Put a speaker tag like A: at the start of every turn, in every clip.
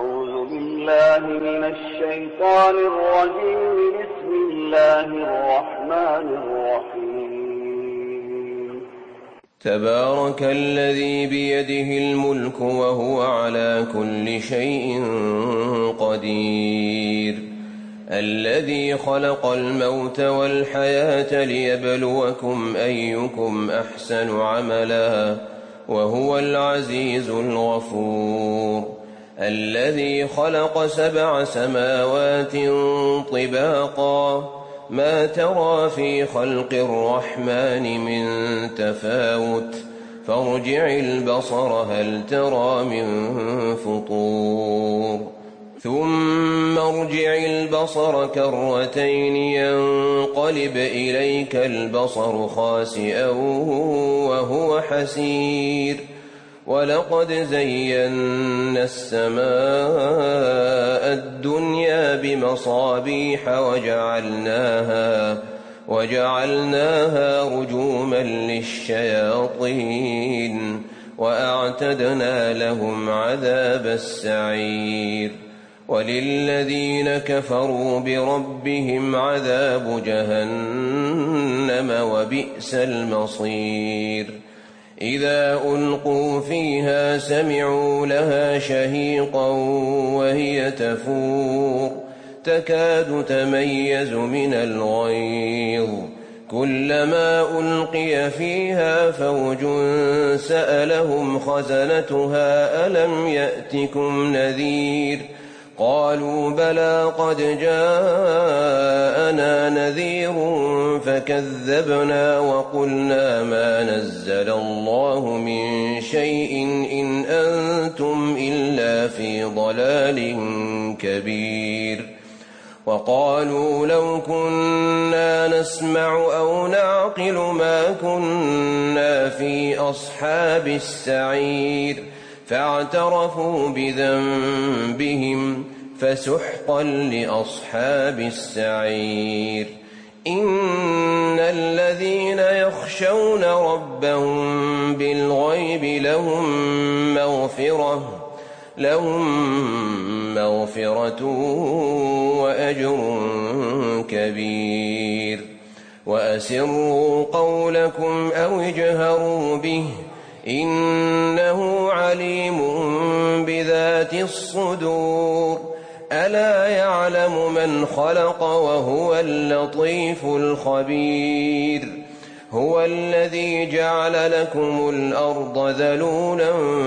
A: أعوذ بالله من الشيطان الرجيم. بسم الله الرحمن الرحيم.
B: تبارك الذي بيده الملك وهو على كل شيء قدير، الذي خلق الموت والحياة ليبلوكم أيكم أحسن عملا وهو العزيز الغفور، الذي خلق 7 سماوات طباقا ما ترى في خلق الرحمن من تفاوت فارجع البصر هل ترى من فطور ثم ارجع البصر كرتين ينقلب إليك البصر خاسئا وهو حسير، ولقد زينا السماء الدنيا بمصابيح وجعلناها رجوما للشياطين وأعتدنا لهم عذاب السعير، وللذين كفروا بربهم عذاب جهنم وبئس المصير. إذا ألقوا فيها سمعوا لها شهيقا وهي تفور تكاد تميز من الغيظ، كلما ألقي فيها فوج سألهم خزنتها ألم يأتكم نذير، قالوا بلى قد جاءنا نذير فكذبنا وقلنا ما نزل الله من شيء إن أنتم إلا في ضلال كبير، وقالوا لو كنا نسمع أو نعقل ما كنا في أصحاب السعير، فاعترفوا بذنبهم فسحقا لأصحاب السعير. إن الذين يخشون ربهم بالغيب لهم مغفرة وأجر كبير، وأسروا قولكم أو اجهروا به إنه عليم بذات الصدور، ألا يعلم من خلق وهو اللطيف الخبير، هو الذي جعل لكم الأرض ذلولا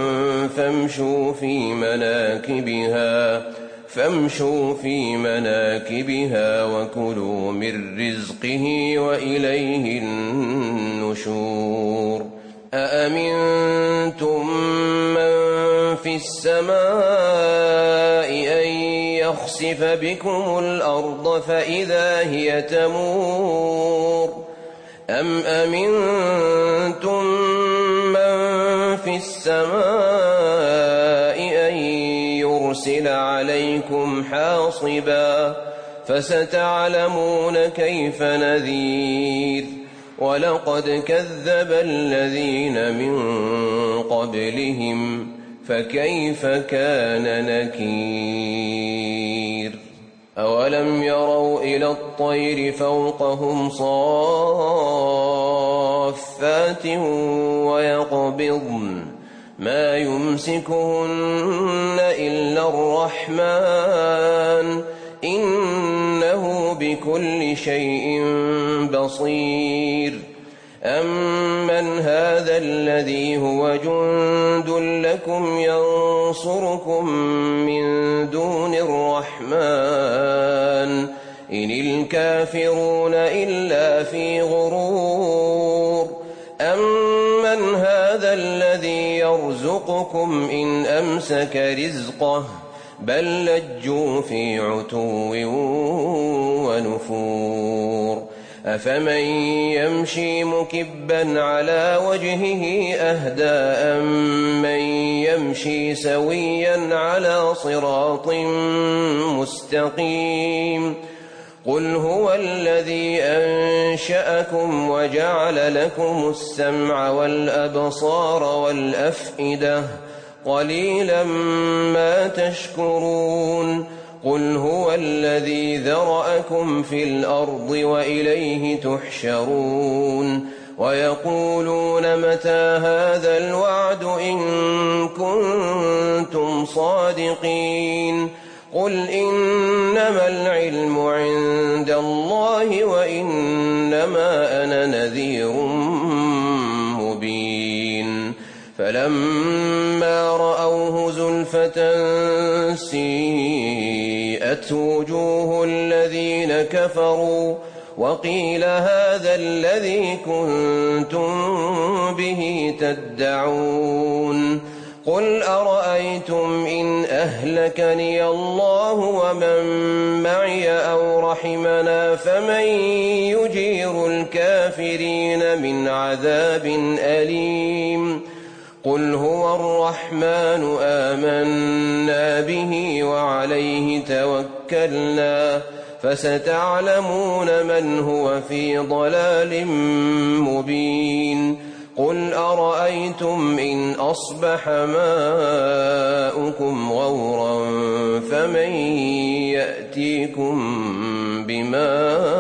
B: فامشوا في مناكبها وكلوا من رزقه وإليه النشور. أأمنتم من في السماء أن يخسف بكم الأرض فإذا هي تمور، أم أمنتم من في السماء أن يرسل عليكم حاصبا فستعلمون كيف نذير، ولقد كذب الذين من قبلهم فكيف كان نكير. أولم يروا إلى الطير فوقهم صافات ويقبضن ما يمسكهن إلا الرحمن إنه بكل شيء بصير. أمن هذا الذي هو جند لكم ينصركم من دون الرحمن إن الكافرون إلا في غرور. أمن هذا الذي يرزقكم إن أمسك رزقه بل لجوا في عتو ونفور. أفمن يمشي مكبا على وجهه أهدى أمن يمشي سويا على صراط مستقيم. قل هو الذي أنشأكم وجعل لكم السمع والأبصار والأفئدة قليلا ما تشكرون قل هو الذي ذرأكم في الأرض وإليه تحشرون ويقولون متى هذا الوعد إن كنتم صادقين قل إنما العلم عند الله وإنما أنا نذير مبين فلما رأوه زلفة سيئت وجوه الذين كفروا وقيل هذا الذي كنتم به تدعون قل أرأيتم إن أهلكني الله ومن معي أو رحمنا فمن يجير الكافرين من عذاب أليم قل هو الرحمن آمنا به وعليه توكلنا فستعلمون من هو في ضلال مبين قل أرأيتم إن أصبح ماؤكم غورا فمن يأتيكم بماء